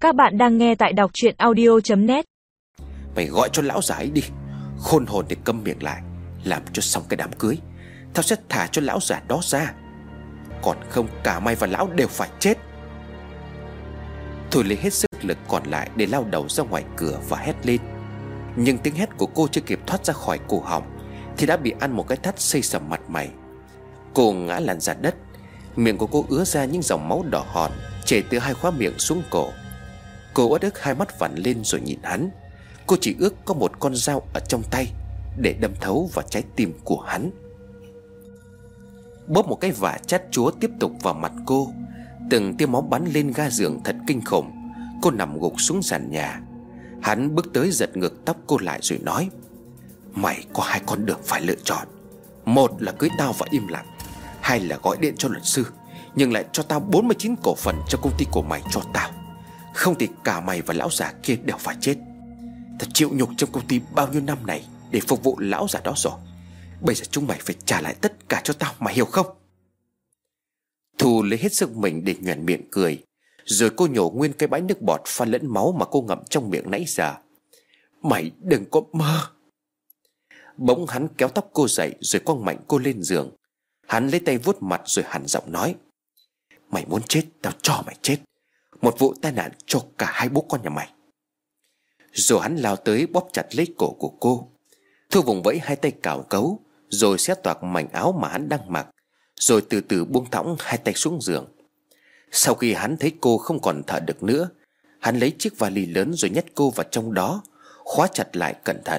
Các bạn đang nghe tại đọc truyện audio.net. Mày gọi cho lão già ấy đi, khôn hồn để câm miệng lại, làm cho xong cái đám cưới. Tao sẽ thả cho lão già đó ra, còn không cả mày và lão đều phải chết. Thôi lấy hết sức lực còn lại để lao đầu ra ngoài cửa và hét lên. Nhưng tiếng hét của cô chưa kịp thoát ra khỏi cổ họng thì đã bị ăn một cái tát xây sầm mặt mày. Cô ngã lăn ra đất, miệng của cô ứa ra những dòng máu đỏ hòn chảy từ hai khóe miệng xuống cổ. Cô uất ức hai mắt vằn lên rồi nhìn hắn. Cô chỉ ước có một con dao ở trong tay để đâm thấu vào trái tim của hắn. Bóp một cái vả chát chúa tiếp tục vào mặt cô. Từng tia máu bắn lên ga giường thật kinh khủng. Cô nằm gục xuống sàn nhà. Hắn bước tới giật ngược tóc cô lại rồi nói: "Mày có hai con đường phải lựa chọn. Một là cưới tao và im lặng, hai là gọi điện cho luật sư nhưng lại cho tao 49 cổ phần cho công ty của mày cho tao. Không thì cả mày và lão già kia đều phải chết. Tao chịu nhục trong công ty bao nhiêu năm này để phục vụ lão già đó rồi. Bây giờ chúng mày phải trả lại tất cả cho tao, mày hiểu không?" Thu lấy hết sức mình để nhoẻn miệng cười. Rồi cô nhổ nguyên cái bãi nước bọt pha lẫn máu mà cô ngậm trong miệng nãy giờ. "Mày đừng có mơ." Bỗng hắn kéo tóc cô dậy rồi quăng mạnh cô lên giường. Hắn lấy tay vuốt mặt rồi hằn giọng nói: "Mày muốn chết, tao cho mày chết. Một vụ tai nạn cho cả hai bố con nhà mày." Rồi hắn lao tới bóp chặt lấy cổ của cô. Thu vùng vẫy hai tay cào cấu rồi xé toạc mảnh áo mà hắn đang mặc, rồi từ từ buông thõng hai tay xuống giường. Sau khi hắn thấy cô không còn thở được nữa, hắn lấy chiếc vali lớn rồi nhét cô vào trong đó, khóa chặt lại cẩn thận.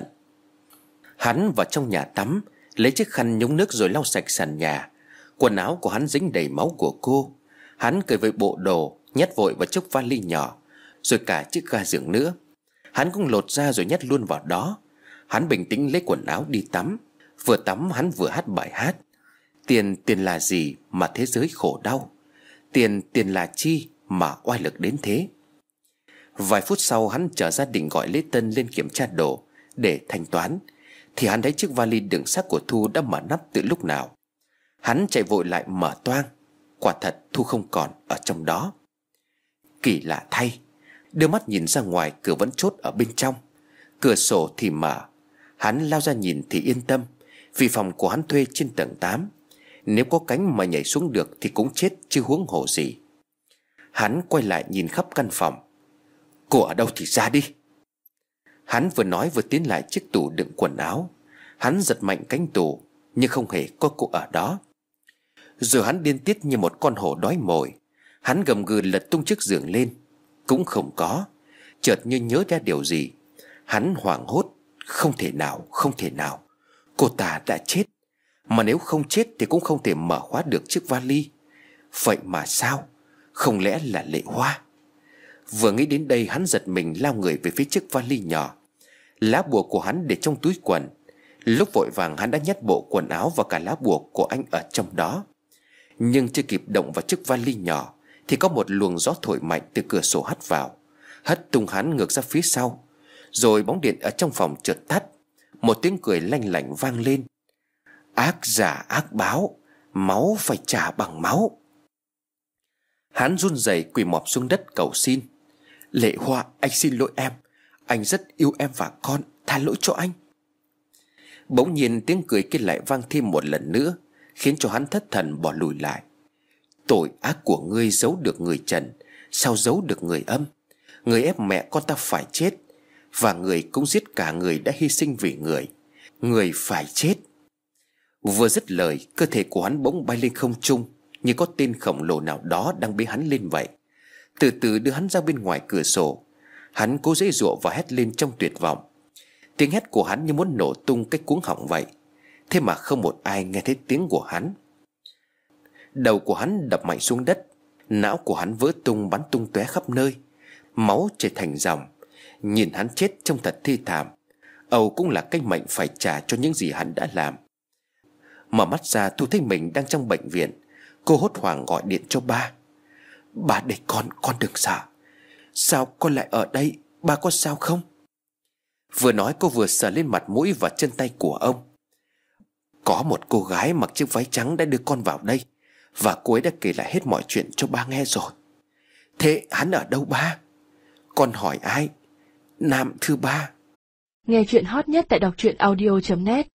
Hắn vào trong nhà tắm, lấy chiếc khăn nhúng nước rồi lau sạch sàn nhà. Quần áo của hắn dính đầy máu của cô. Hắn cởi với bộ đồ, nhét vội vào chiếc vali nhỏ, rồi cả chiếc ga giường nữa. Hắn cũng lột ra rồi nhét luôn vào đó. Hắn bình tĩnh lấy quần áo đi tắm. Vừa tắm hắn vừa hát bài hát: "Tiền tiền là gì mà thế giới khổ đau, tiền tiền là chi mà oai lực đến thế." Vài phút sau hắn chở gia đình gọi lễ tân lên kiểm tra đồ để thanh toán thì hắn thấy chiếc vali đựng xác của Thu đã mở nắp từ lúc nào. Hắn chạy vội lại mở toang. Quả thật Thu không còn ở trong đó. Kỳ lạ thay, đưa mắt nhìn ra ngoài, cửa vẫn chốt ở bên trong. Cửa sổ thì mở. Hắn lao ra nhìn thì yên tâm, vì phòng của hắn thuê trên tầng 8. Nếu có cánh mà nhảy xuống được thì cũng chết chứ huống hồ gì. Hắn quay lại nhìn khắp căn phòng. "Cô ở đâu thì ra đi." Hắn vừa nói vừa tiến lại chiếc tủ đựng quần áo. Hắn giật mạnh cánh tủ nhưng không hề có cô ở đó. Rồi hắn điên tiết như một con hổ đói mồi. Hắn gầm gừ lật tung chiếc giường lên, cũng không có. Chợt như nhớ ra điều gì, hắn hoảng hốt. Không thể nào, không thể nào. Cô ta đã chết. Mà nếu không chết thì cũng không thể mở khóa được chiếc vali. Vậy mà sao? Không lẽ là Lệ Hoa? Vừa nghĩ đến đây hắn giật mình lao người về phía chiếc vali nhỏ. Lá bùa của hắn để trong túi quần. Lúc vội vàng hắn đã nhét bộ quần áo và cả lá bùa của anh ở trong đó. Nhưng chưa kịp động vào chiếc vali nhỏ thì có một luồng gió thổi mạnh từ cửa sổ hắt vào, hất tung hắn ngược ra phía sau. Rồi bóng điện ở trong phòng chợt tắt. Một tiếng cười lanh lảnh vang lên: "Ác giả ác báo, máu phải trả bằng máu." Hắn run rẩy quỳ mọp xuống đất cầu xin: "Lệ Hoa, anh xin lỗi em. Anh rất yêu em và con, tha lỗi cho anh." Bỗng nhiên tiếng cười kia lại vang thêm một lần nữa, khiến cho hắn thất thần bỏ lùi lại. "Tội ác của ngươi giấu được người trần, sao giấu được người âm? Người ép mẹ con ta phải chết, và người cũng giết cả người đã hy sinh vì người. Người phải chết." Vừa dứt lời, cơ thể của hắn bỗng bay lên không trung, như có tên khổng lồ nào đó đang bế hắn lên vậy. Từ từ đưa hắn ra bên ngoài cửa sổ. Hắn cố giãy giụa và hét lên trong tuyệt vọng. Tiếng hét của hắn như muốn nổ tung cái cuống họng vậy. Thế mà không một ai nghe thấy tiếng của hắn. Đầu của hắn đập mạnh xuống đất. Não của hắn vỡ tung bắn tung tóe khắp nơi. Máu chảy thành dòng. Nhìn hắn chết trông thật thê thảm. Âu cũng là cái mệnh phải trả cho những gì hắn đã làm. Mở mắt ra Thu thấy mình đang trong bệnh viện. Cô hốt hoảng gọi điện cho ba. "Ba để con đừng sợ." "Sao con lại ở đây? Ba có sao không?" Vừa nói cô vừa sờ lên mặt mũi và chân tay của ông. "Có một cô gái mặc chiếc váy trắng đã đưa con vào đây, và cô ấy đã kể lại hết mọi chuyện cho ba nghe rồi." "Thế hắn ở đâu ba?" Con hỏi ai? Nam thưa ba. Nghe chuyện hot nhất tại đọc truyện audio.net.